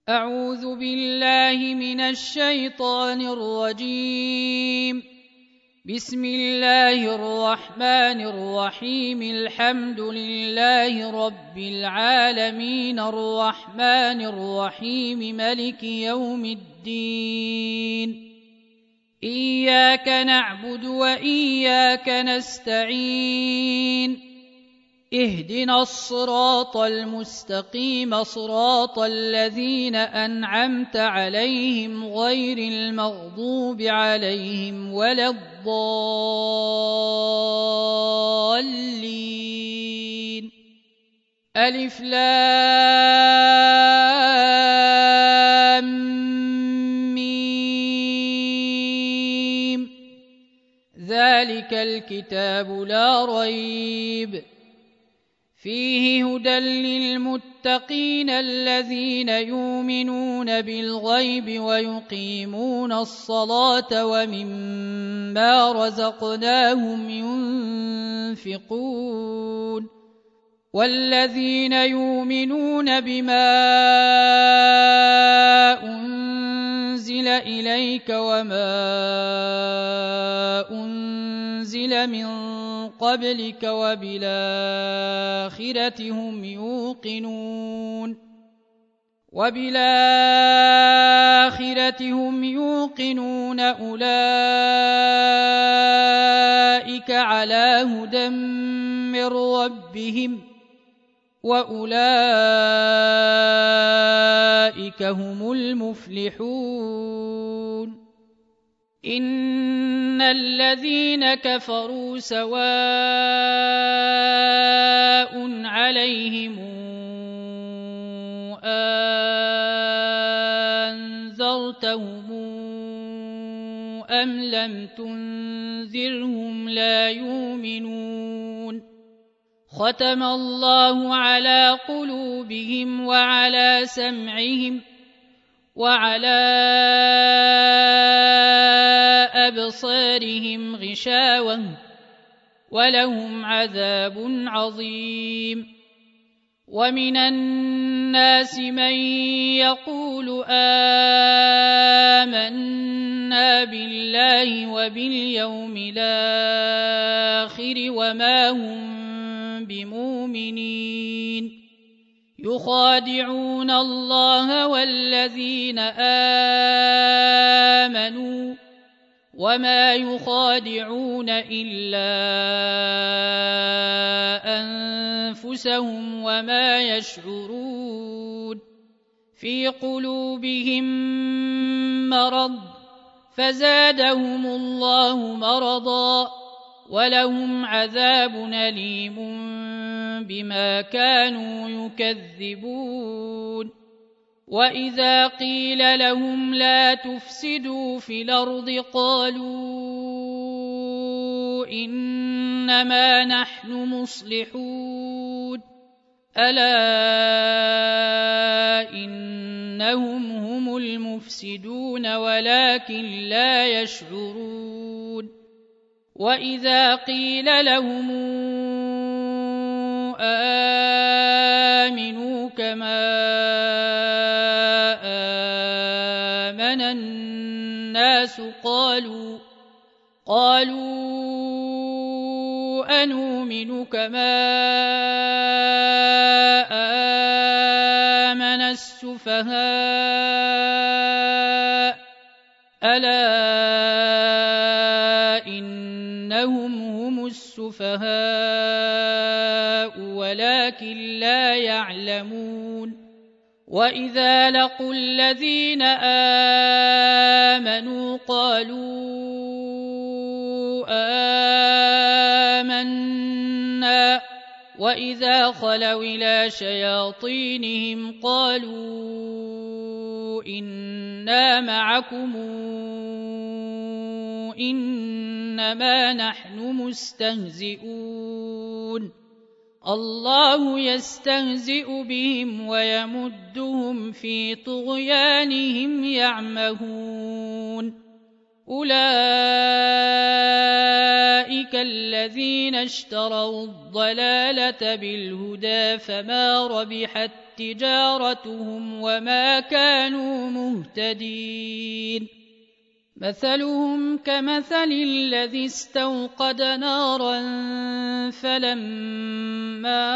أعوذ بالله من الشيطان الرجيم. بسم الله الرحمن الرحيم. الحمد لله رب العالمين الرحمن الرحيم ملك يوم الدين. إياك نعبد وإياك نستعين. اهدنا الصراط المستقيم صراط الذين أنعمت عليهم غير المغضوب عليهم ولا الضالين. ألف لام ميم. ذلك الكتاب لا ريب فيه هدى للمتقين الذين يؤمنون بالغيب ويقيمون الصلاة ومما رزقناهم ينفقون والذين يؤمنون بما أنزل إليك وما أنزل من قبلك وبالآخرة هم يوقنون أولئك على هدى من ربهم وأولئك هم المفلحون. إن الذين كفروا سواء عليهم أنذرتهم أم لم تنذرهم لا يؤمنون. ختم الله على قلوبهم وعلى سمعهم وعلى أبصارهم غشاوة ولهم عذاب عظيم. ومن الناس من يقول آمنا بالله وباليوم الآخر وما هم بمؤمنين. يخادعون الله والذين آمنوا وما يخادعون إلا أنفسهم وما يشعرون. في قلوبهم مرض فزادهم الله مرضا ولهم عذاب أليم بما كانوا يكذبون. وإذا قيل لهم لا تفسدوا في الأرض قالوا إنما نحن مصلحون ألا إنهم هم المفسدون ولكن لا يشعرون. وإذا قيل لهم آمنوا كما آمن الناس قالوا أنؤمن كما آمن السفهاء ألا إنهم هم السفهاء ولكن لا يعلمون. وإذا لقوا الذين آمنوا قالوا آمنا وإذا خلوا إلى شياطينهم قالوا إنا معكم إنما نحن مستهزئون. الله يستهزئ بهم ويمدهم في طغيانهم يعمهون. أولئك كالذين اشتروا الضلالة بالهدى فما ربحت تجارتهم وما كانوا مهتدين. مثلهم كمثل الذي استوقد نارا فلما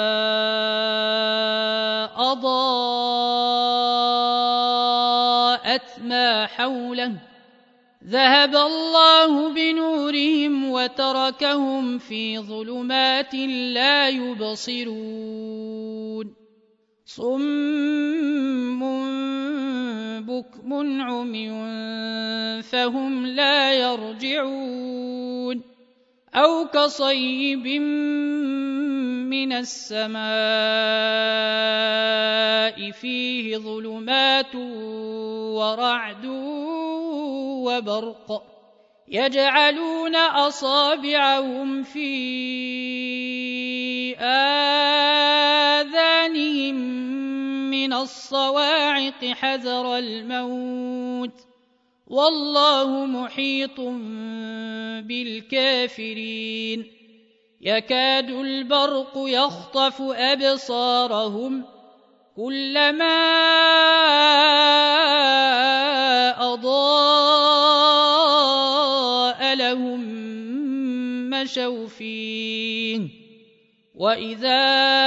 أضاءت ما حوله ذهب الله بنورهم وتركهم في ظلمات لا يبصرون. صم بكم عمي فهم لا يرجعون. أو كصيب من السماء فيه ظلمات ورعد وبرق يجعلون أصابعهم في آذانهم من الصواعق حذر الموت والله محيط بالكافرين. يكاد البرق يخطف أبصارهم كلما أضاء لهم مشوا فيه وإذا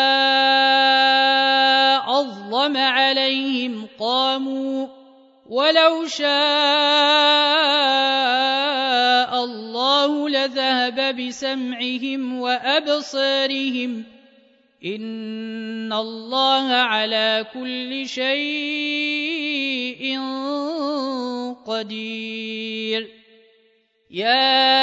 أظلم عليهم قاموا ولو شاء الله لذهب بسمعهم وأبصارهم إن الله على كل شيء قدير. يا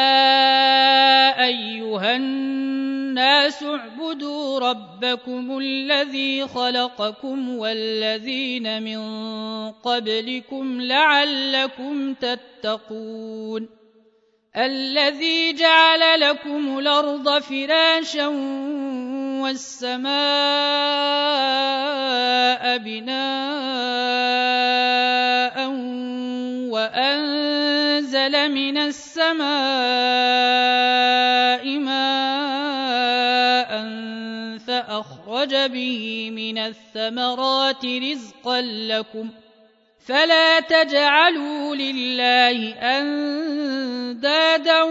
أيها الناس اعبدوا ربكم الذي خلقكم والذين من قبلكم لعلكم تتقون. الذي جعل لكم الأرض فراشا والسماء بناء وأنزل من السماء ماء فأخرج به من الثمرات رزقا لكم فلا تجعلوا لله أندادا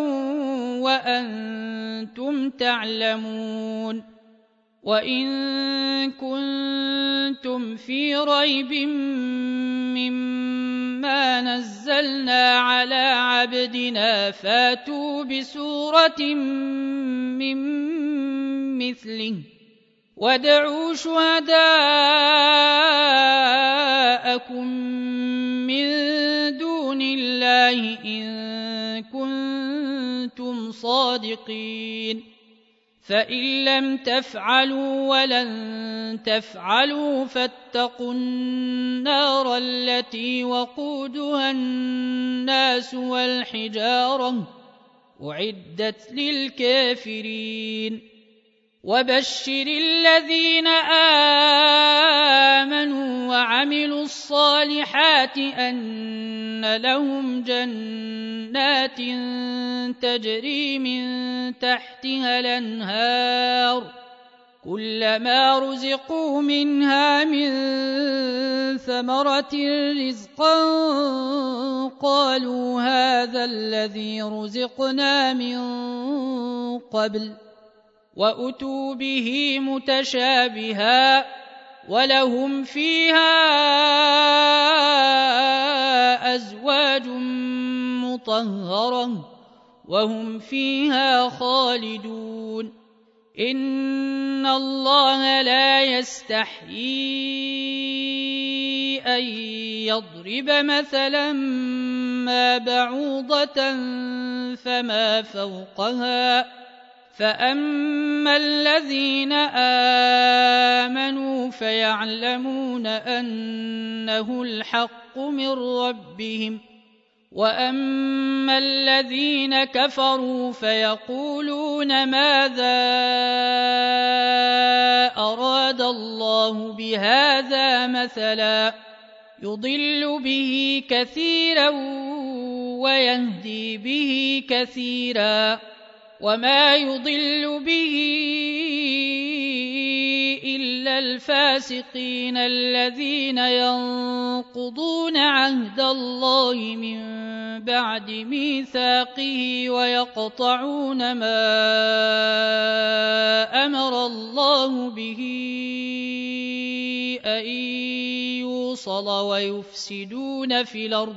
وأنتم تعلمون. وإن كنتم في ريب مما نزلنا على عبدنا فاتوا بسورة من مثله وادعوا شهداءكم من دون الله إن كنتم صادقين. فإن لم تفعلوا ولن تفعلوا فاتقوا النار التي وقودها الناس والحجارة أعدت للكافرين. وبشر الذين آمنوا وعملوا الصالحات أن لهم جنات تجري من تحتها الأنهار كلما رزقوا منها من ثمرة رزقا قالوا هذا الذي رزقنا من قبل وأتوا به متشابها ولهم فيها أزواج مطهرة وهم فيها خالدون. إن الله لا يستحيي أن يضرب مثلا ما بعوضة فما فوقها فأما الذين آمنوا فيعلمون أنه الحق من ربهم وأما الذين كفروا فيقولون ماذا أراد الله بهذا مثلا يضل به كثيرا ويهدي به كثيرا وما يضل به إلا الفاسقين الذين ينقضون عهد الله من بعد ميثاقه ويقطعون ما أمر الله به أن يوصل ويفسدون في الأرض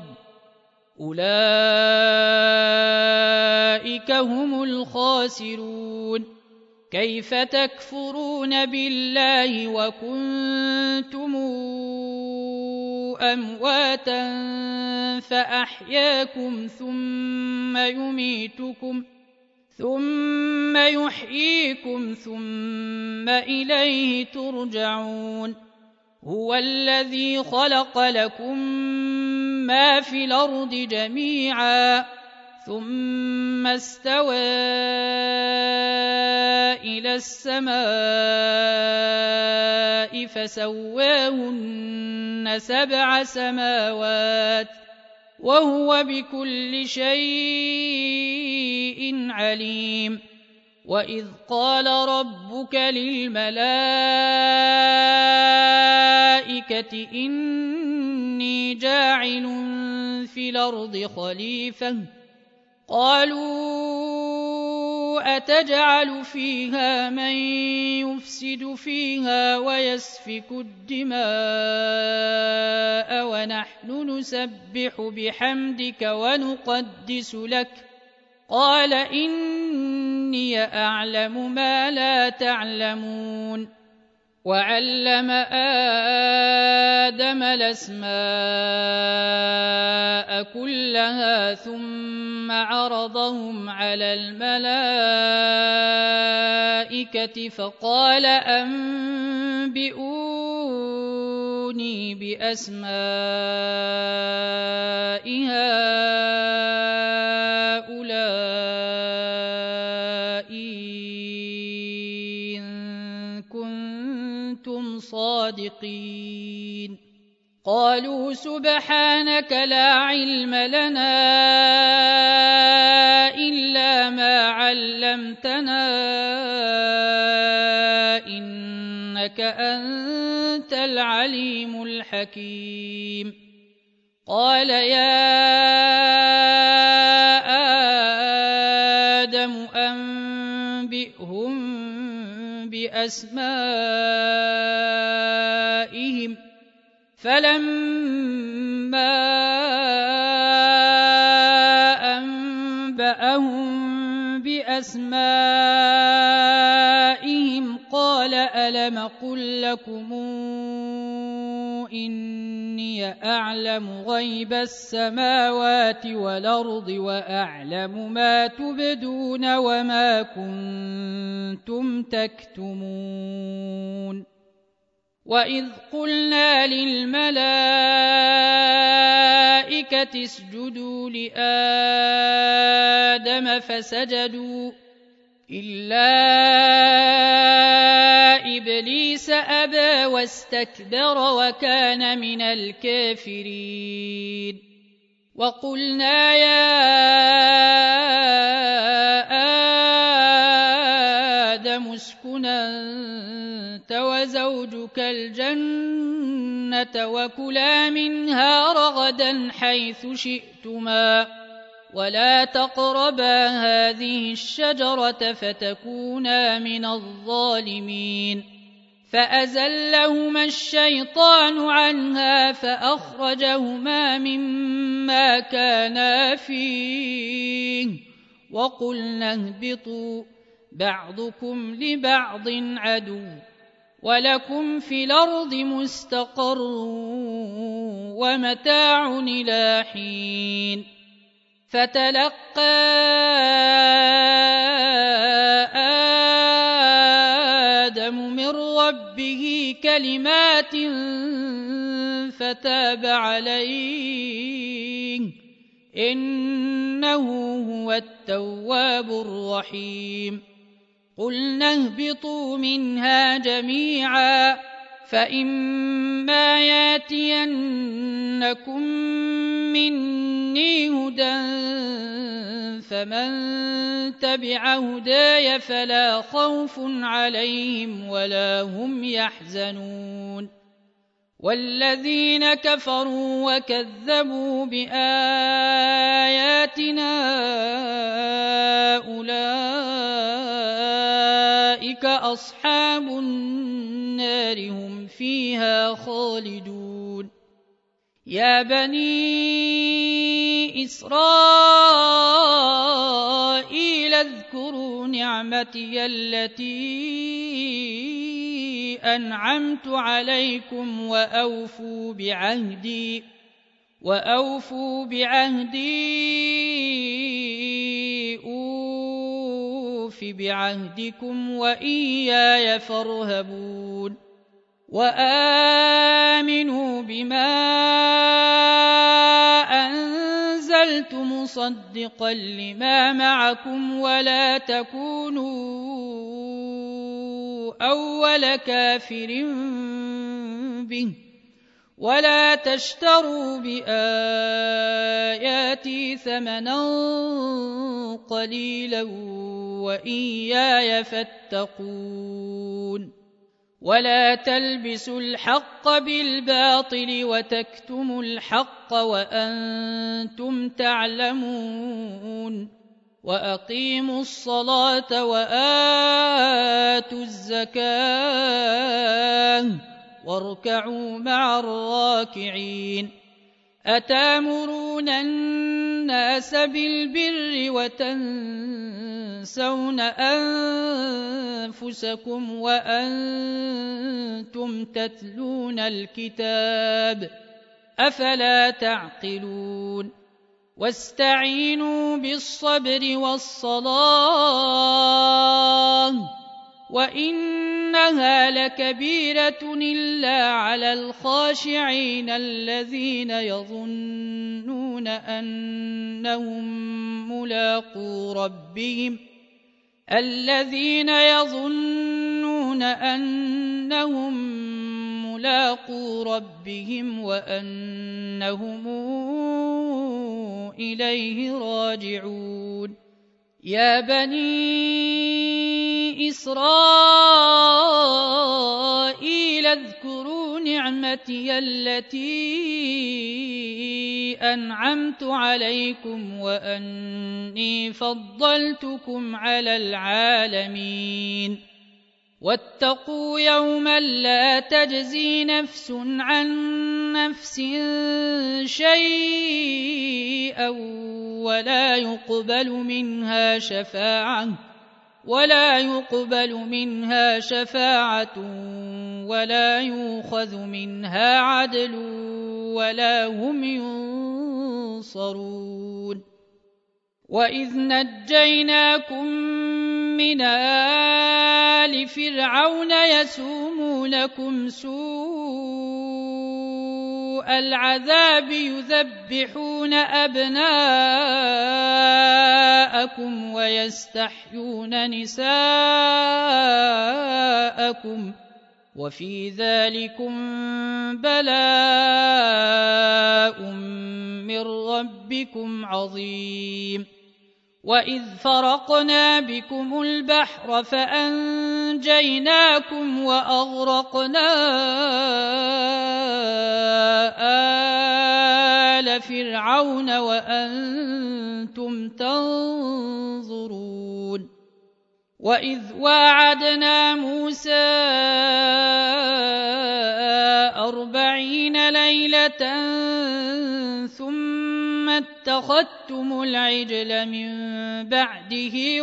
أولئك هم الخاسرون. كيف تكفرون بالله وكنتم أمواتا فأحياكم ثم يحييكم ثم إليه ترجعون. هو الذي خلق لكم ما في الأرض جميعا ثم استوى إلى السماء فسواهن 7 سماوات وهو بكل شيء عليم. وإذ قال ربك للملائكة إني جاعل في الأرض خليفة قالوا أتجعل فيها من يفسد فيها ويسفك الدماء ونحن نسبح بحمدك ونقدس لك قال إني أعلم ما لا تعلمون. وعلم آدم الأسماء كلها ثم عرضهم على الملائكة فقال أنبئوني بأسماء هؤلاء إن كنتم صادقين. قالوا سبحانك لا علم لنا إلا ما علمتنا إنك أنت العليم الحكيم. قال يا آدم أنبئهم بأسمائهم فلما أنبأهم بأسمائهم قال ألم قل لكم إني أعلم غيب السماوات والأرض وأعلم ما تبدون وما كنتم تكتمون. وإذ قلنا للملائكة اسجدوا لآدم فسجدوا إلا إبليس أبى واستكبر وكان من الكافرين. وقلنا يا آدم اسكن أنت وزوجك الجنة وكلا منها رغدا حيث شئتما ولا تقربا هذه الشجرة فتكونا من الظالمين. فأزلهما الشيطان عنها فأخرجهما مما كانا فيه وقلنا اهبطوا بعضكم لبعض عدو ولكم في الأرض مستقر ومتاع إلى حين. فتلقى آدم من ربه كلمات فتاب عليه إنه هو التواب الرحيم. قلنا اهبطوا منها جميعا فإما ياتينكم مني مني هدى فمن تبع هداي فلا خوف عليهم ولا هم يحزنون والذين كفروا وكذبوا بآياتنا أولئك أصحاب النار هم فيها خالدون يا بني إسرائيل اذكروا نعمتي التي أنعمت عليكم وأوفوا بعهدي أوف بعهدكم وإياي فارهبون وآمنوا بما أنزلت مصدقا لما معكم ولا تكونوا أول كافر به ولا تشتروا بآياتي ثمنا قليلا وإياي فاتقون ولا تلبسوا الحق بالباطل وتكتموا الحق وأنتم تعلمون وأقيموا الصلاة وآتوا الزكاة واركعوا مع الراكعين أتامرون الناس بالبر وتنسون أنفسكم وأنتم تتلون الكتاب أفلا تعقلون واستعينوا بالصبر والصلاة وإنها لكبيرة إلا على الخاشعين الذين يظنون أنهم ملاقو ربهم وأنهم إليه راجعون يا بني إسرائيل اذكروا نعمتي التي أنعمت عليكم وأني فضلتكم على العالمين واتقوا يوما لا تجزي نفس عن نفس شيئا ولا يقبل منها شفاعة ولا يؤخذ منها عدل ولا هم ينصرون وإذ نجيناكم من آل فرعون يسومونكم سوء العذاب يذبحون أبناءكم ويستحيون نساءكم وفي ذلكم بلاء من ربكم عظيم وإذ فرقنا بكم البحر فأنجيناكم وأغرقنا آل فرعون وأنتم تنظرون وإذ واعدنا موسى 40 ليلة ثم اتخذتم العجل من بعده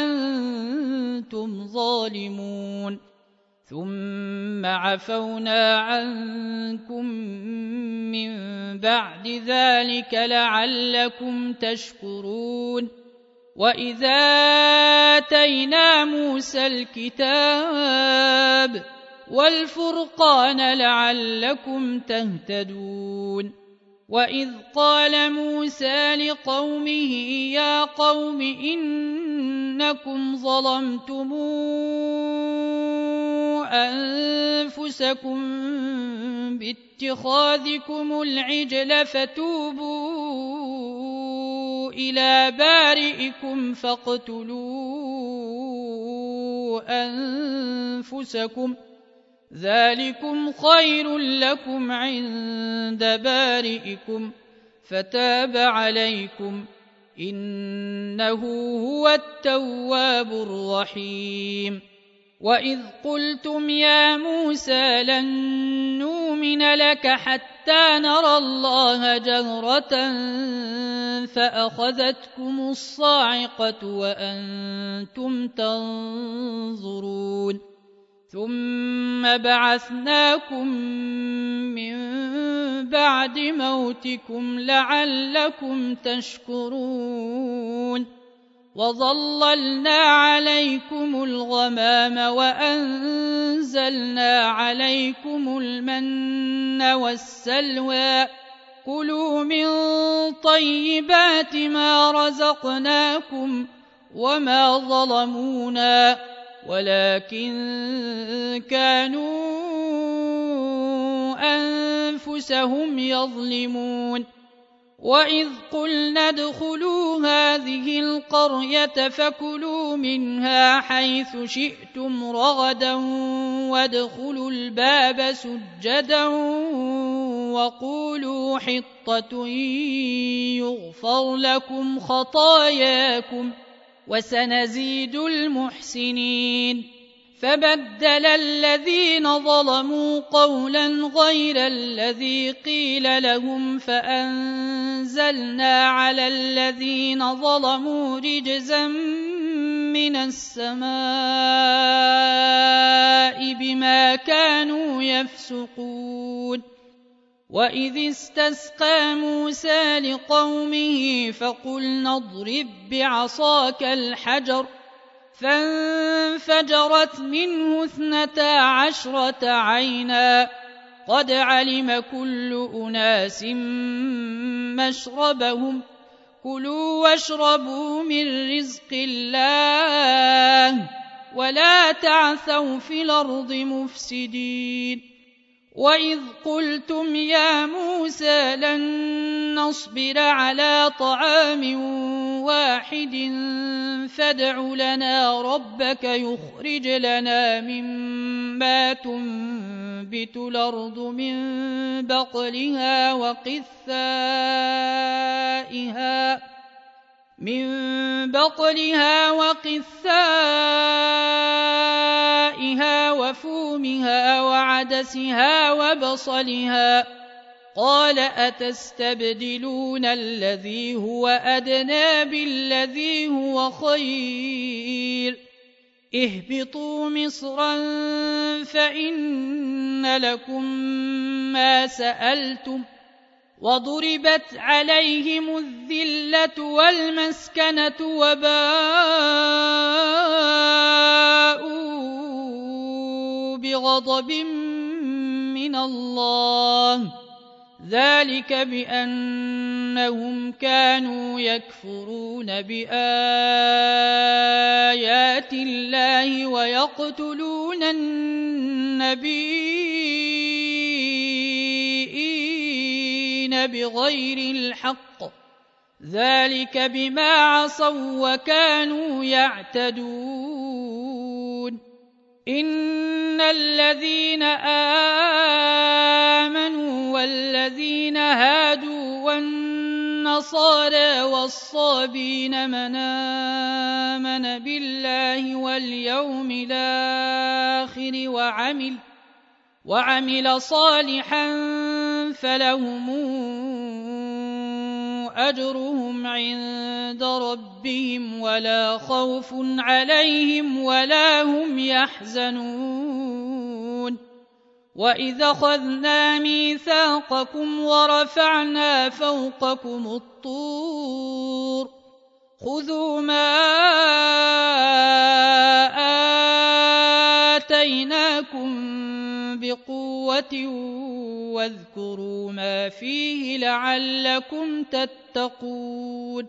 وأنتم ظالمون ثم عفونا عنكم من بعد ذلك لعلكم تشكرون وإذا آتينا موسى الكتاب والفرقان لعلكم تهتدون وإذ قال موسى لقومه يا قوم إنكم ظلمتم أنفسكم باتخاذكم العجل فتوبوا إلى بارئكم فاقتلوا أنفسكم ذلكم خير لكم عند بارئكم فتاب عليكم إنه هو التواب الرحيم وإذ قلتم يا موسى لن نؤمن لك حتى نرى الله جهرة فأخذتكم الصاعقة وأنتم تنظرون ثم بعثناكم من بعد موتكم لعلكم تشكرون وظللنا عليكم الغمام وأنزلنا عليكم المن والسلوى كلوا من طيبات ما رزقناكم وما ظلمونا ولكن كانوا أنفسهم يظلمون وإذ قلنا ادخلوا هذه القرية فكلوا منها حيث شئتم رغدا وادخلوا الباب سجدا وقولوا حطة يغفر لكم خطاياكم وسنزيد المحسنين فبدل الذين ظلموا قولا غير الذي قيل لهم فأنزلنا على الذين ظلموا رجزا من السماء بما كانوا يفسقون وإذ استسقى موسى لقومه فقلنا اضرب بعصاك الحجر فانفجرت منه 12 عينا قد علم كل أناس مشربهم كلوا واشربوا من رزق الله ولا تعثوا في الأرض مفسدين وإذ قلتم يا موسى لن نصبر على طعام واحد فادع لنا ربك يخرج لنا مما تنبت الأرض من بقلها وقثائها وفومها وعدسها وبصلها قال أتستبدلون الذي هو أدنى بالذي هو خير اهبطوا مصرا فإن لكم ما سألتم وضربت عليهم الذلة والمسكنة وباءوا بغضب من الله ذلك بأنهم كانوا يكفرون بآيات الله ويقتلون النبيين بغير الحق ذلك بما عصوا وكانوا يعتدون إن الذين آمنوا والذين هادوا والنصارى والصابين من آمن بالله واليوم الآخر وعمل صالحا فلهم أجرهم عند ربهم ولا خوف عليهم ولا هم يحزنون وإذا أخذنا ميثاقكم ورفعنا فوقكم الطور خذوا ما آتيناكم بقوة واذكروا ما فيه لعلكم تتقون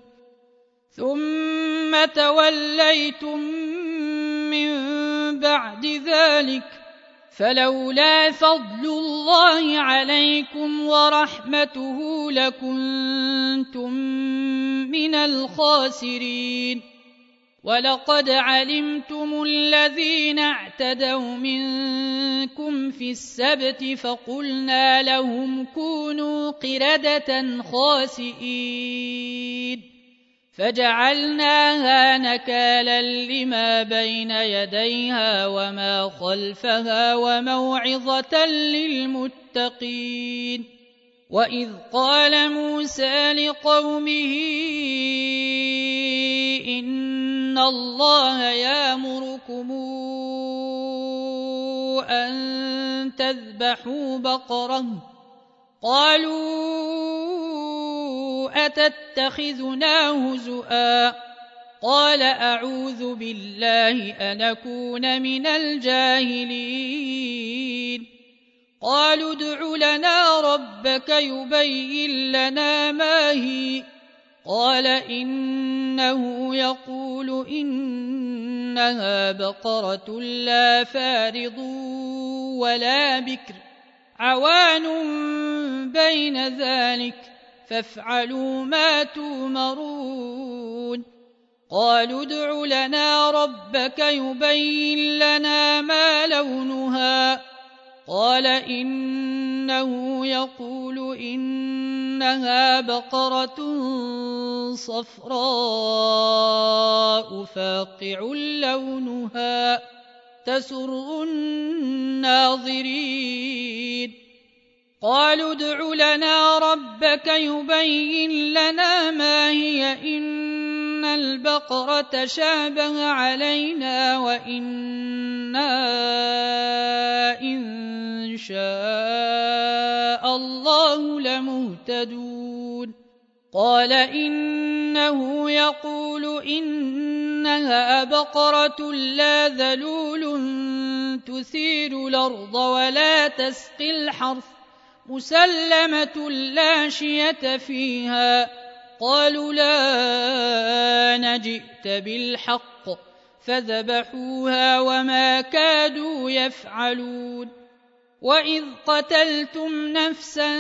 ثم توليتم من بعد ذلك فلولا فضل الله عليكم ورحمته لكنتم من الخاسرين. ولقد علمتم الذين اعتدوا منكم في السبت فقلنا لهم كونوا قردة خاسئين فجعلناها نكالا لما بين يديها وما خلفها وموعظة للمتقين. وإذ قال موسى لقومه إن الله يأمركم أن تذبحوا بقرة قالوا أتتخذنا هزؤا قال أعوذ بالله أن أكون من الجاهلين. قالوا ادع لنا ربك يبين لنا ما هي قال إنه يقول إنها بقرة لا فارض ولا بكر عوان بين ذلك فافعلوا ما تؤمرون. قالوا ادع لنا ربك يبين لنا ما لونها قال إنه يقول إنها بقرة صفراء فاقع لونها تسر الناظرين. قالوا ادع لنا ربك يبين لنا ما هي إن البقرة شابه علينا وإنا إن شاء الله لمهتدون. قال إنه يقول إنها بقرة لا ذلول تثير الأرض ولا تسقي الحرث مسلمة لا شية فيها. قالوا لا نجئت بالحق فذبحوها وما كادوا يفعلون. وإذ قتلتم نفسا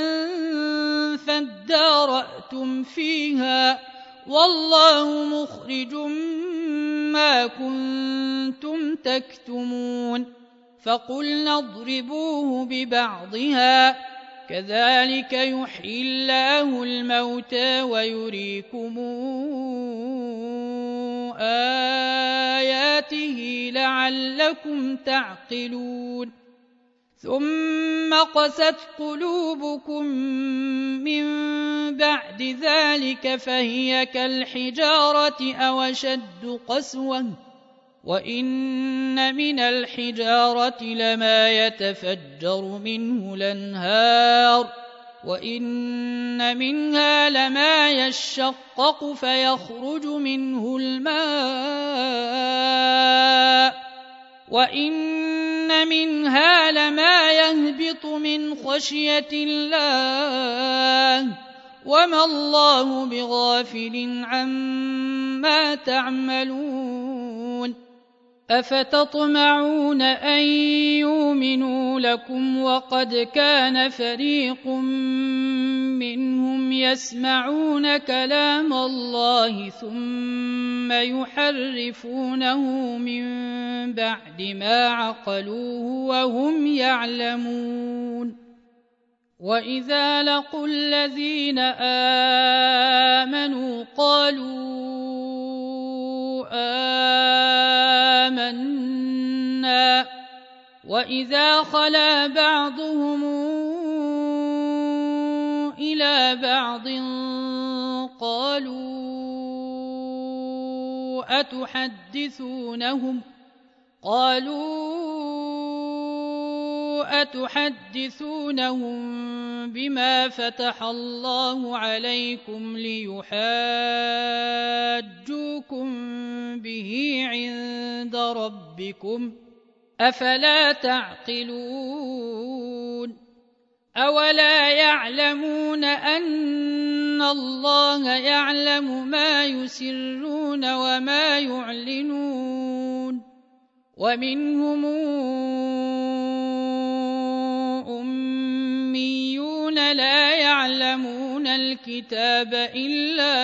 فادارأتم فيها والله مخرج ما كنتم تكتمون. فقلنا اضربوه ببعضها كذلك يحيي الله الموتى ويريكم آياته لعلكم تعقلون. ثم قست قلوبكم من بعد ذلك فهي كالحجارة أو أشد قسوة وإن من الحجارة لما يتفجر منه الأنهار وإن منها لما يشقق فيخرج منه الماء وإن منها لما يهبط من خشية الله وما الله بغافل عما تعملون. أفتطمعون أن يؤمنوا لكم وقد كان فريق منهم يسمعون كلام الله ثم يحرفونه من بعد ما عقلوه وهم يعلمون. وإذا لقوا الذين آمنوا قالوا آمنا وإذا خلا بعضهم إلى بعض قالوا أتحدثونهم بما فتح الله عليكم ليحاجوكم به عند ربكم أفلا تعقلون. أولا يعلمون أن الله يعلم ما يسرون وما يعلنون ومنهم لا يعلمون الكتاب إلا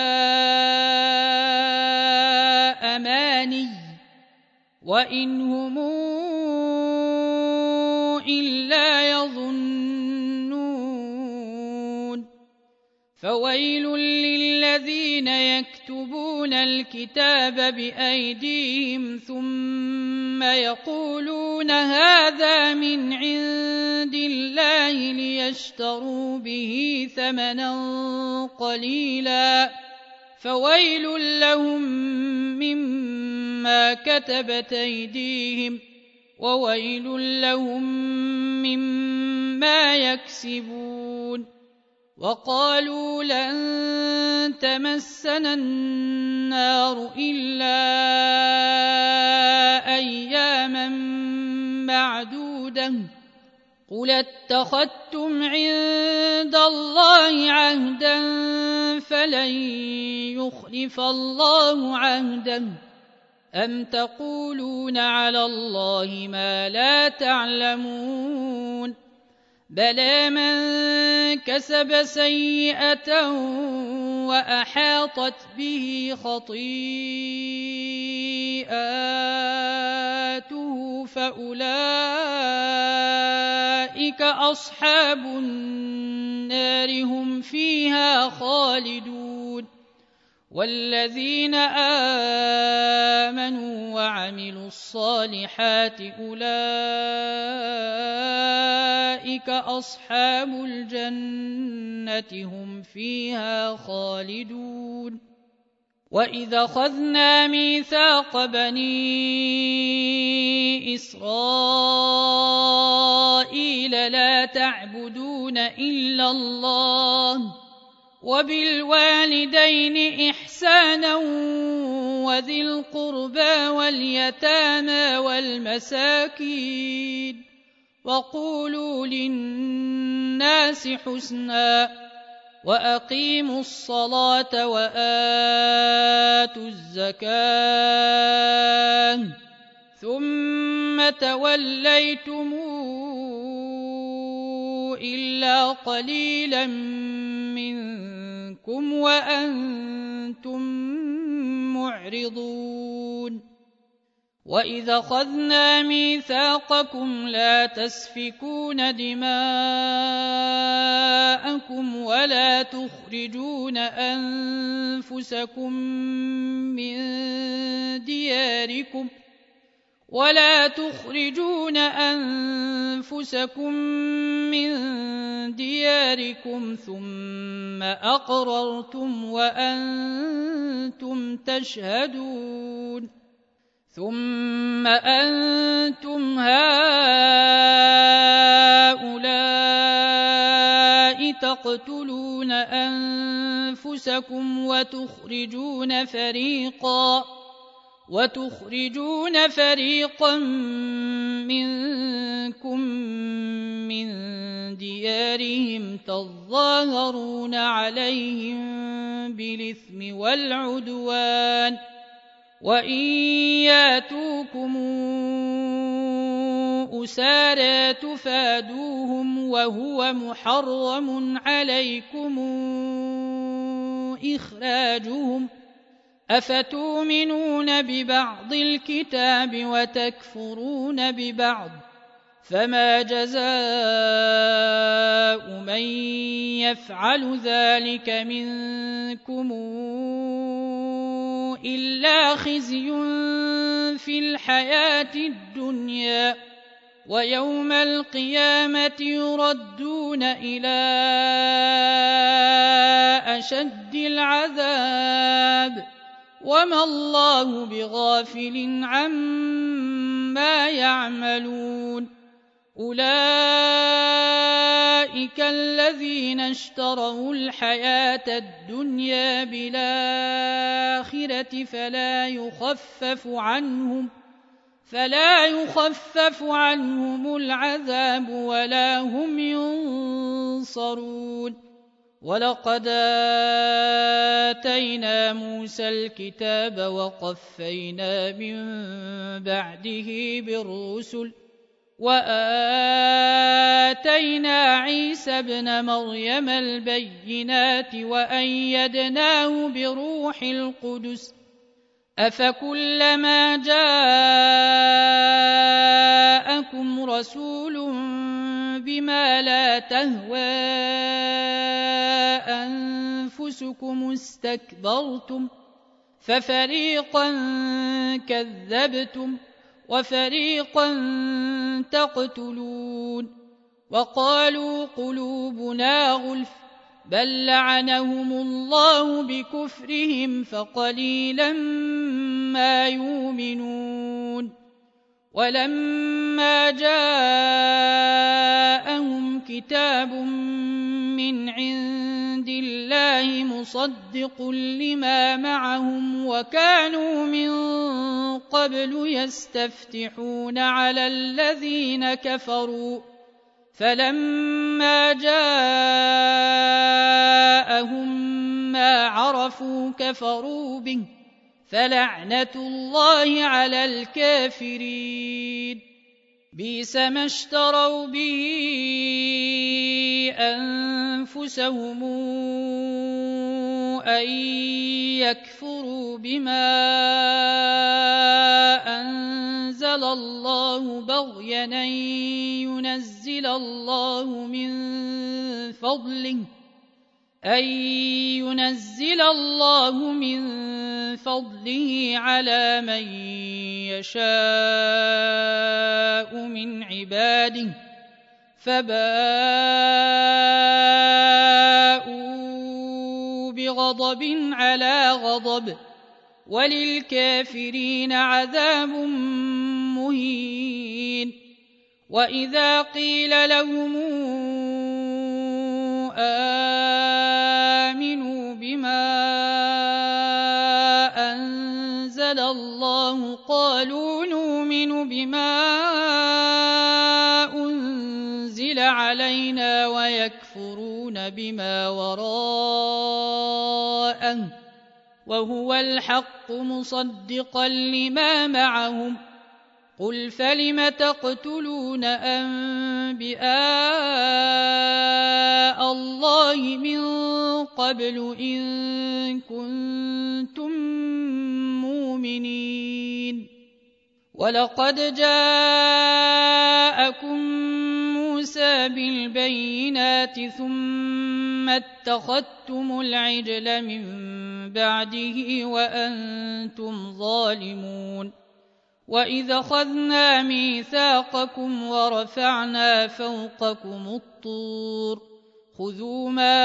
أماني وإن هم إلا يظنون فويل للذين يكتبون الكتاب بأيديهم ثم يقولون هذا من عند الله ليشتروا به ثمنا قليلا فويل لهم مما كتبت أيديهم وويل لهم مما يكسبون وقالوا لن تمسنا النار إلا أياما معدودة قل اتخذتم عند الله عهدا فلن يخلف الله عهده أم تقولون على الله ما لا تعلمون بلى من كسب سيئة وأحاطت به خطيئاته فأولئك أصحاب النار هم فيها خالدون والذين آمنوا وعملوا الصالحات أولئك أصحاب الجنة هم فيها خالدون وإذا أخذنا ميثاق بني إسرائيل لا تعبدون إلا الله وبالوالدين إحسانا وذي القربى واليتامى والمساكين وقولوا للناس حسنا وأقيموا الصلاة وآتوا الزكاة ثم توليتم إلا قليلا منكم وأنتم معرضون وإذا أخذنا ميثاقكم لا تسفكون دماءكم ولا تخرجون أنفسكم من دياركم ثم أقررتم وأنتم تشهدون ثم أنتم هؤلاء تقتلون أنفسكم وتخرجون فريقا منكم من ديارهم تظاهرون عليهم بالإثم والعدوان وإن ياتوكم أسارى تفادوهم وهو محرم عليكم إخراجهم أفتؤمنون ببعض الكتاب وتكفرون ببعض فما جزاء من يفعل ذلك منكم إلا خزي في الحياة الدنيا ويوم القيامة يردون إلى أشد العذاب وما الله بغافل عما يعملون أولئك الذين اشتروا الحياة الدنيا بالآخرة فلا يخفف عنهم العذاب ولا هم ينصرون ولقد آتينا موسى الكتاب وقفينا من بعده بالرسل وآتينا عيسى ابن مريم البينات وأيدناه بروح القدس أفكلما جاءكم رسول بما لا تهوى أنفسكم استكبرتم ففريقا كذبتم وفريقا تقتلون وقالوا قلوبنا غلف بل لعنهم الله بكفرهم فقليلا ما يؤمنون ولما جاءهم كتاب من عند الله مصدق لما معهم وكانوا من قبل يستفتحون على الذين كفروا فلما جاءهم ما عرفوا كفروا به فلعنة الله على الكافرين بئس ما اشتروا به أنفسهم أن يكفروا بما أنزل الله بغيا أن ينزل الله من فضله على من يشاء من عباده فباءوا بغضب على غضب وللكافرين عذاب مهين وإذا قيل لهم آمنوا بما أنزل الله قالوا نؤمن بما أنزل علينا ويكفرون بما وراءه وهو الحق مصدقا لما معهم قل فلم تقتلون أنبياء الله من قبل إن كنتم مؤمنين ولقد جاءكم موسى بالبينات ثم اتخذتم العجل من بعده وأنتم ظالمون وإذ أخذنا ميثاقكم ورفعنا فوقكم الطور خذوا ما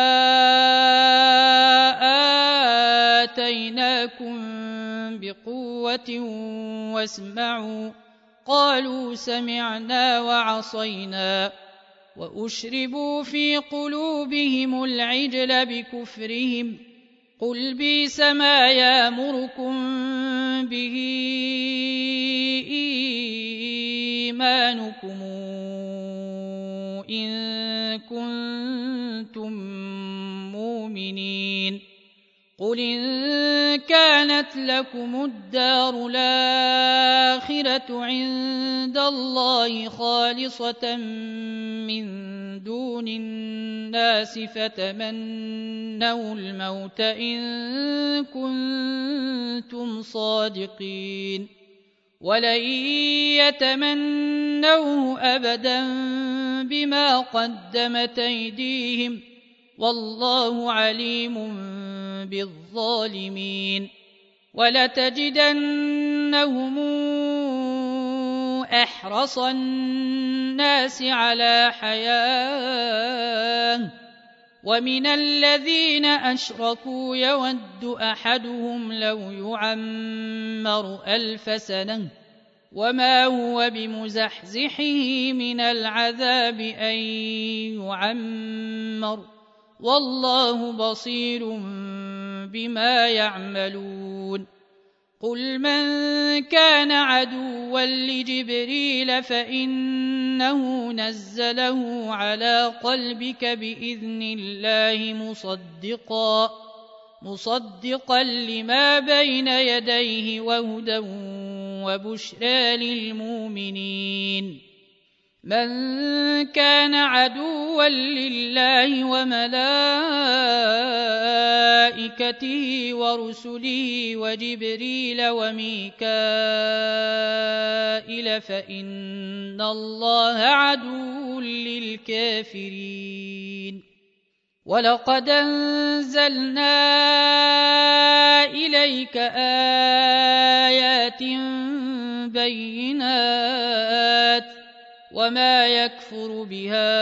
آتيناكم بقوة واسمعوا قالوا سمعنا وعصينا وأشربوا في قلوبهم العجل بكفرهم قل بئس ما يأمركم به إيمانكم إن كنتم مؤمنين قل إن كانت لكم الدار الآخرة عند الله خالصة من دون الناس فتمنوا الموت إن كنتم صادقين ولن يتمنوه أبدا بما قدمت أيديهم والله عليم بالظالمين ولتجدنهم أحرص الناس على حياة ومن الذين أشركوا يود أحدهم لو يعمر 1000 سنة وما هو بمزحزحه من العذاب أن يعمر والله بصير بما يعملون قل من كان عدوا لجبريل فإنه نزله على قلبك بإذن الله مصدقا لما بين يديه وهدى وبشرى للمؤمنين من كان عدوا لله وملائكته ورسله وجبريل وميكائيل فإن الله عدو للكافرين ولقد أنزلنا إليك آيات بينات وما يكفر بها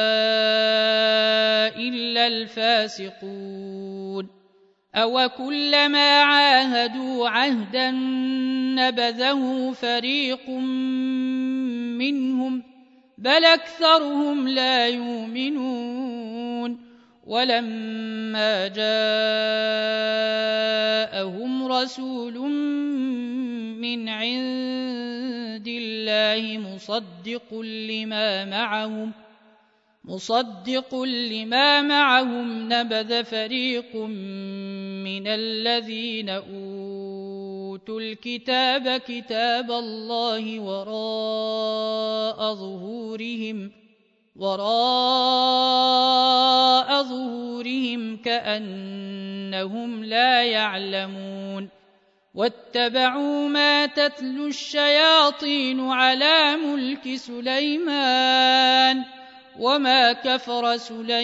إلا الفاسقون أوكلما عاهدوا عهدا نبذه فريق منهم بل أكثرهم لا يؤمنون ولما جاءهم رسول من عند الله مصدق لما معهم نبذ فريق من الذين أوتوا الكتاب كتاب الله وراء ظهورهم كأنهم لا يعلمون واتبعوا ما تتلو الشياطين على ملك سليمان وما كفر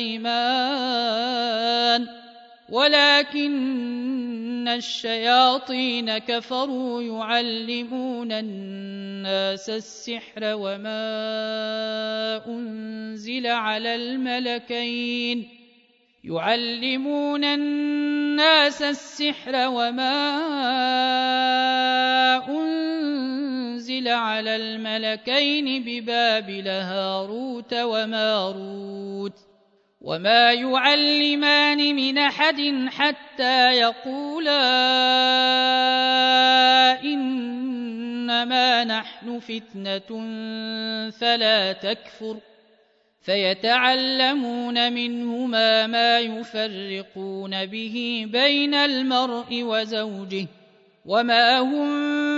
سليمان ولكن الشياطين كفروا يعلمون الناس السحر وما أنزل على الملكين ببابل هاروت وماروت وما يعلمان من أحد حتى يقولا إنما نحن فتنة فلا تكفر فيتعلمون منهما ما يفرقون به بين المرء وزوجه وما هم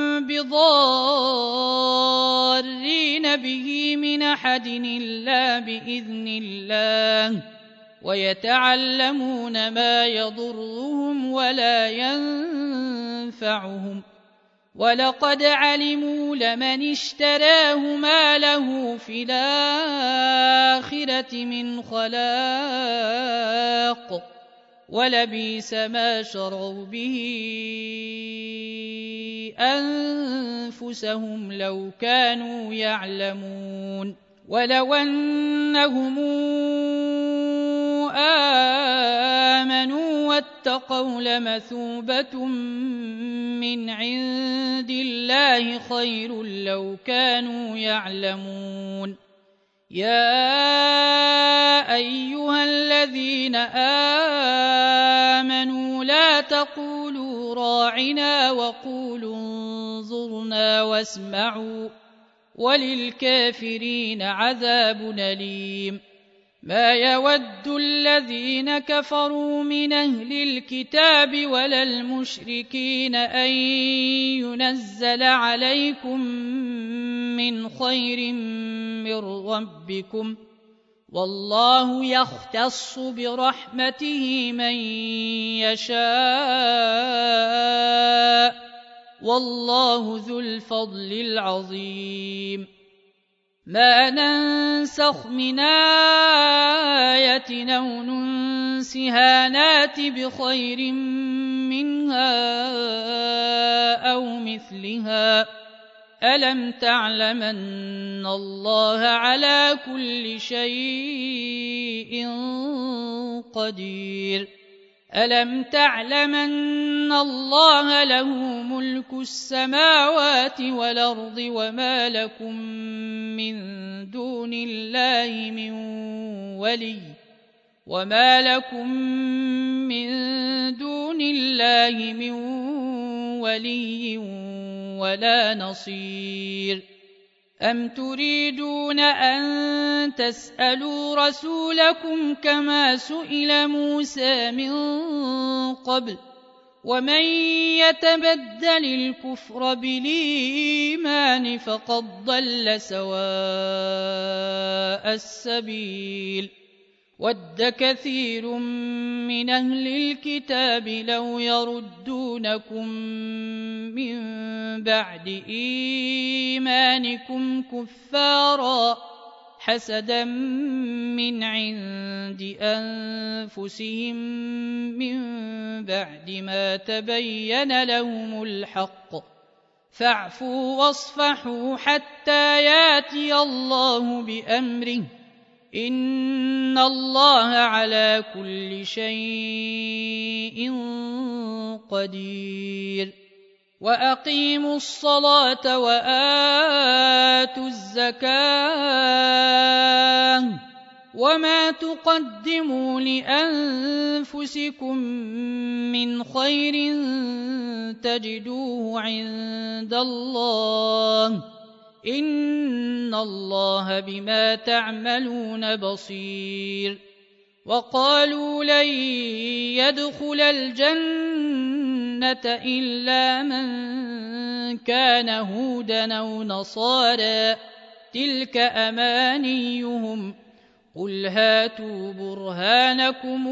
بضارين به من أحد إلا بإذن الله ويتعلمون ما يضرهم ولا ينفعهم ولقد علموا لمن اشتراه ما له في الآخرة من خلاق ولبئس ما شروا به أنفسهم لو كانوا يعلمون ولو أنهم آمنوا واتقوا لمثوبة من عند الله خير لو كانوا يعلمون يا أيها الذين آمنوا لا تقولوا راعنا وقولوا انظرنا واسمعوا وللكافرين عذاب أليم ما يود الذين كفروا من أهل الكتاب ولا المشركين أن ينزل عليكم من خير من ربكم والله يختص برحمته من يشاء والله ذو الفضل العظيم ما ننسخ من آية أو ننسها نات بخير منها أو مثلها ألم تعلم أن الله على كل شيء قدير ألم تعلم أن الله له ملك السماوات والأرض وما لكم من دون الله من ولي ولا نصير أم تريدون أن تسألوا رسولكم كما سئل موسى من قبل ومن يتبدل الكفر بالإيمان فقد ضل سواء السبيل ود كثير من أهل الكتاب لو يردونكم من بعد إيمانكم كفارا حسدا من عند أنفسهم من بعد ما تبين لهم الحق فاعفوا واصفحوا حتى ياتي الله بأمره إن الله على كل شيء قدير وأقيموا الصلاة وآتوا الزكاة وما تقدموا لأنفسكم من خير تجدوه عند الله إن الله بما تعملون بصير وقالوا لن يدخل الجنة إلا من كان هودا أو نصارى تلك أمانيهم قل هاتوا برهانكم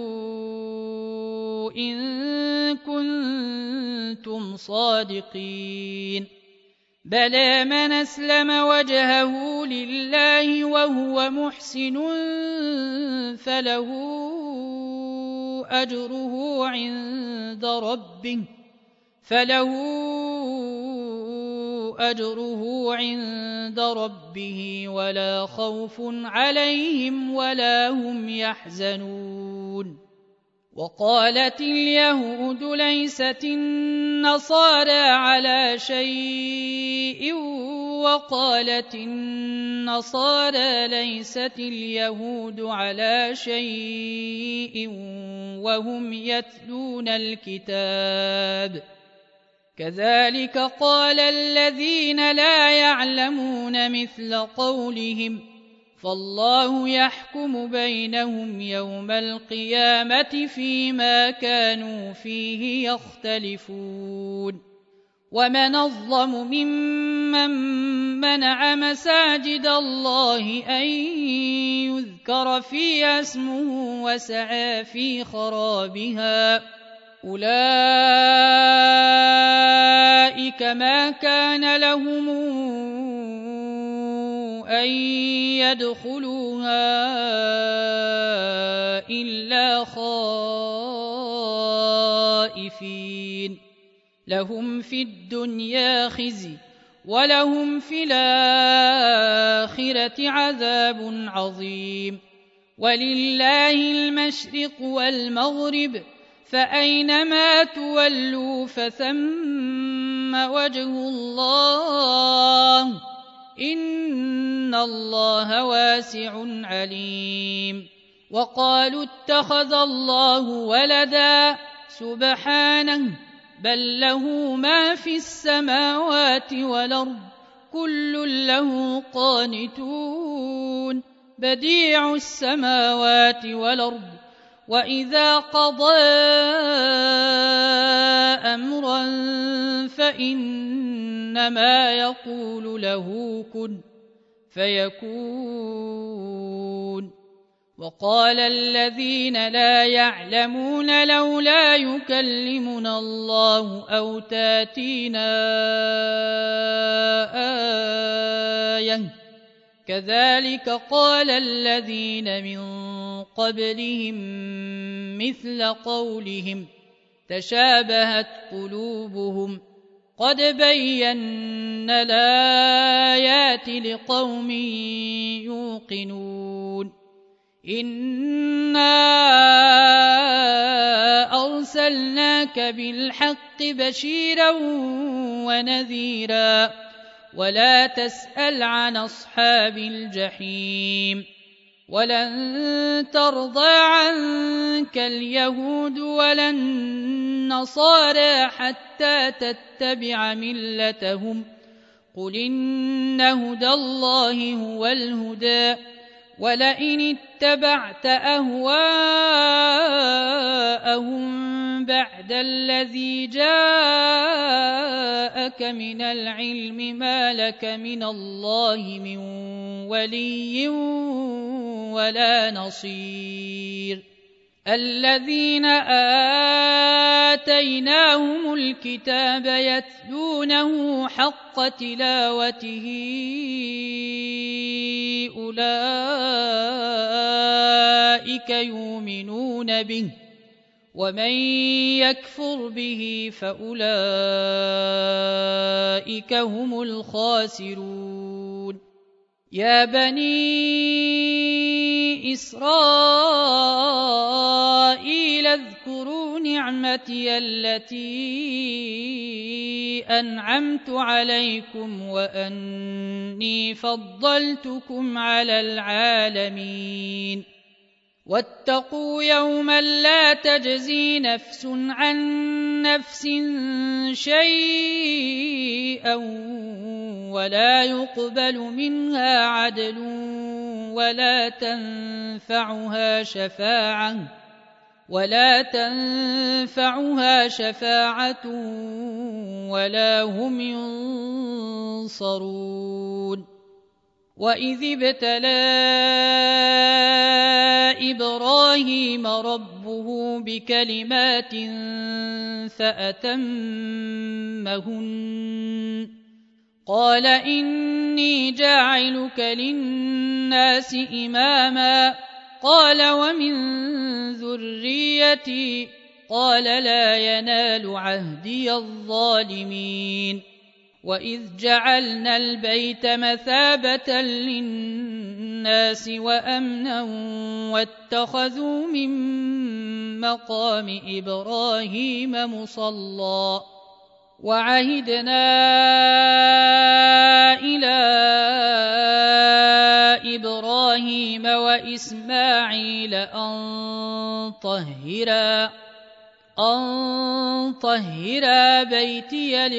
إن كنتم صادقين بلى من أسلم وجهه لله وهو محسن فله أجره عند ربه ولا خوف عليهم ولا هم يحزنون وقالت اليهود ليست النصارى على شيء وقالت النصارى ليست اليهود على شيء وهم يتلون الكتاب كذلك قال الذين لا يعلمون مثل قولهم فالله يحكم بينهم يوم القيامة فيما كانوا فيه يختلفون ومن أظلم ممن منع مساجد الله أن يذكر فيها اسمه وسعى في خرابها أولئك ما كان لهم أن يدخلوها إلا خائفين لهم في الدنيا خزي ولهم في الآخرة عذاب عظيم ولله المشرق والمغرب فأينما تولوا فثم وجه الله إن الله واسع عليم وقالوا اتخذ الله ولدا سبحانه بل له ما في السماوات والأرض كل له قانتون بديع السماوات والأرض وإذا قضى أمرا فإنما يقول له كن فيكون وقال الذين لا يعلمون لولا يكلمنا الله أو تاتينا آية كذلك قال الذين من قبلهم مثل قولهم تشابهت قلوبهم قد بينا الآيات لقوم يوقنون إنا أرسلناك بالحق بشيرا ونذيرا ولا تسأل عن أصحاب الجحيم ولن ترضى عنك اليهود ولا النصارى حتى تتبع ملتهم قل إن هدى الله هو الهدى ولئن اتبعت أهواءهم بعد الذي جاءك من العلم ما لك من الله من ولي ولا نصير الذين آتيناهم الكتاب يتلونه حق تلاوته أولئك يؤمنون به ومن يكفر به فأولئك هم الخاسرون يا بني إسرائيل اذكروا نعمتي التي أنعمت عليكم وأني فضلتكم على العالمين واتقوا يوما لا تجزي نفس عن نفس شيئا ولا يقبل منها عدل ولا تنفعها شفاعة ولا هم ينصرون وإذ ابتلى إبراهيم ربه بكلمات فأتمهن قال إني جاعلك للناس إماما قال ومن ذريتي قال لا ينال عهدي الظالمين وإذ جعلنا البيت مثابة للناس وأمنا واتخذوا من مقام إبراهيم مصلى وعهدنا إلى إبراهيم وإسماعيل أن طهرا بيتي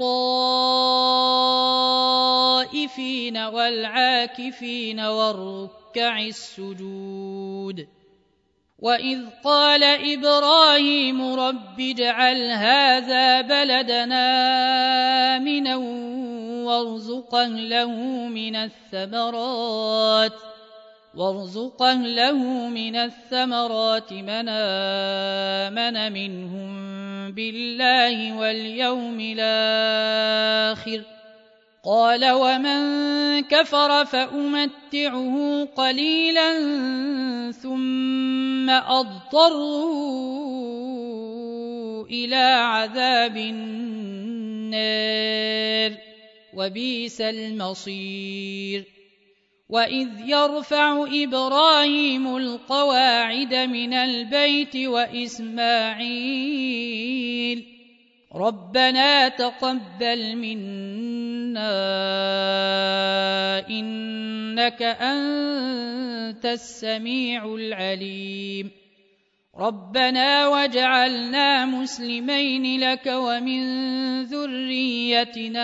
للطائفين والعاكفين والركع السجود وإذ قال إبراهيم رب اجعل هذا بلدنا آمنا وارزقا له من الثمرات من آمن منهم بالله واليوم الآخر قال ومن كفر فأمتعه قليلا ثم أضطره إلى عذاب النار وبئس المصير وإذ يرفع إبراهيم القواعد من البيت وإسماعيل ربنا تقبل منا إنك أنت السميع العليم ربنا واجعلنا مسلمين لك ومن ذريتنا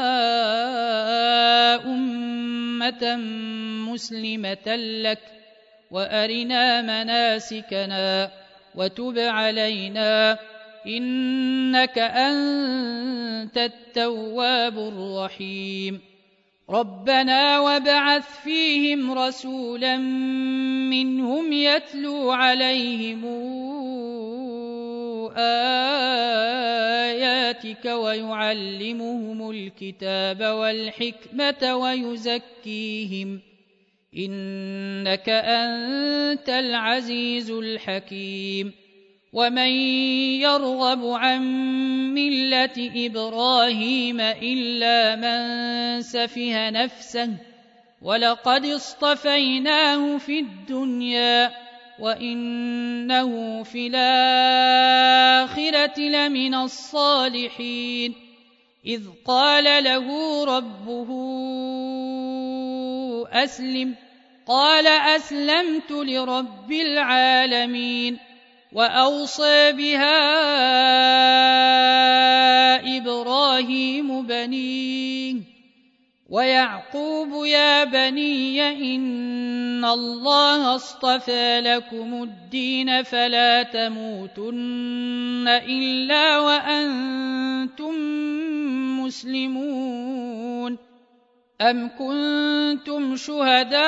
أمة مسلمة لك وأرنا مناسكنا وتب علينا إنك أنت التواب الرحيم ربنا وابعث فيهم رسولا منهم يتلو عليهم آياتك ويعلمهم الكتاب والحكمة ويزكيهم إنك أنت العزيز الحكيم ومن يرغب عن ملة إبراهيم إلا من سفه نفسه ولقد اصطفيناه في الدنيا وإنه في الآخرة لمن الصالحين إذ قال له ربه أسلم قال أسلمت لرب العالمين وأوصى بها إبراهيم بنيه ويعقوب يا بني إن الله اصطفى لكم الدين فلا تموتن إلا وأنتم مسلمون أم كنتم شهداء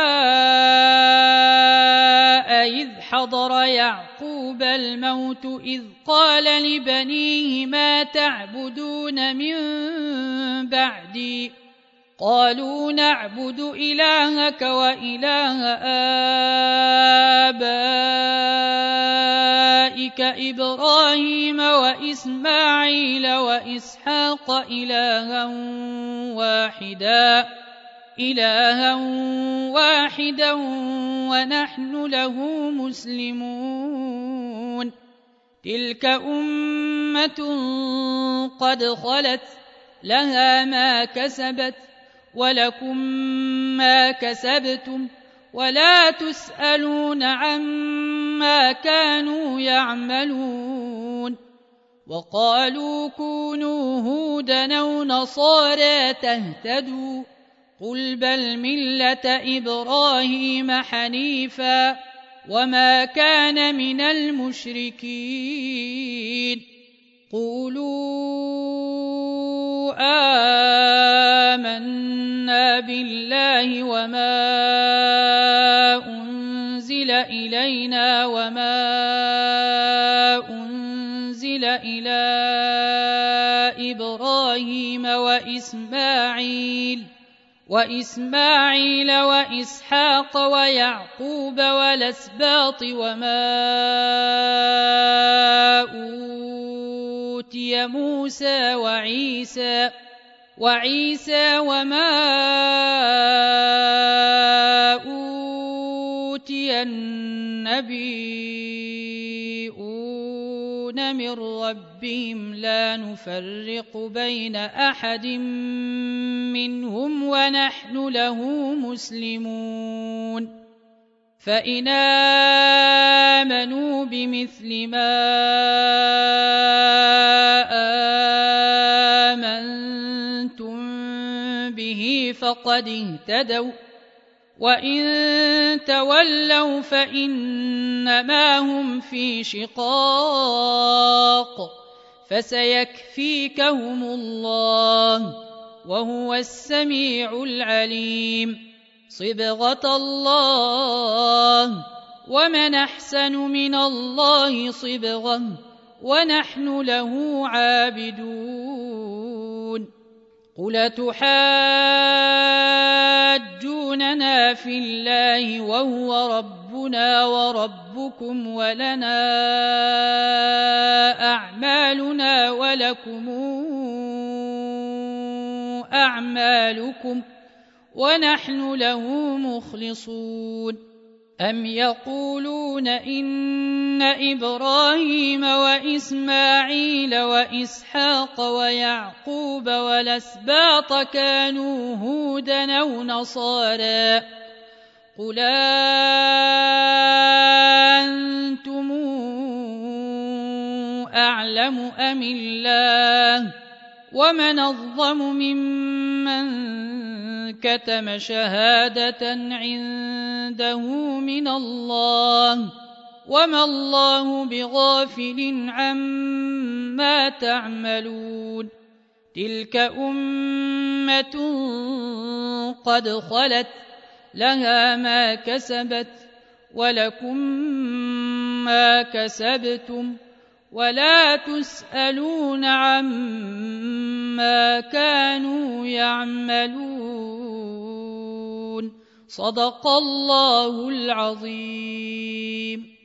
إذ حضر يعقوب الموت إذ قال لبنيه ما تعبدون من بعدي قالوا نعبد إلهك وإله آبائك إبراهيم وإسماعيل وإسحاق إلها واحدا ونحن له مسلمون تلك أمة قد خلت لها ما كسبت ولكم ما كسبتم ولا تسألون عما كانوا يعملون وقالوا كونوا هودا أو نصارى تهتدوا قل بل ملة إبراهيم حنيفا وما كان من المشركين قولوا آمنا بالله وما أنزل إلينا وما أنزل إلى إبراهيم وإسماعيل وإسحاق ويعقوب والأسباط وما أوتي موسى وعيسى وما أوتي النبيون من ربهم لا نفرق بين أحد منهم ونحن له مسلمون فإن آمنوا بمثل ما آمنتم به فقد اهتدوا وإن تولوا فإنما هم في شقاق فسيكفيكهم الله وهو السميع العليم صبغة الله ومن أحسن من الله صبغة ونحن له عابدون قل تحاجوننا في الله وهو ربنا وربكم ولنا أعمالنا ولكم أعمالكم ونحن له مخلصون أم يقولون إن إبراهيم وإسماعيل وإسحاق ويعقوب والأسباط كانوا هودا أو نصارى قل أنتم أعلم أم الله ومن أظلم ممن كتم شهادة عنده من الله وما الله بغافل عما تعملون تلك أمة قد خلت لها ما كسبت ولكم ما كسبتم ولا تسألون عما كانوا يعملون صدق الله العظيم.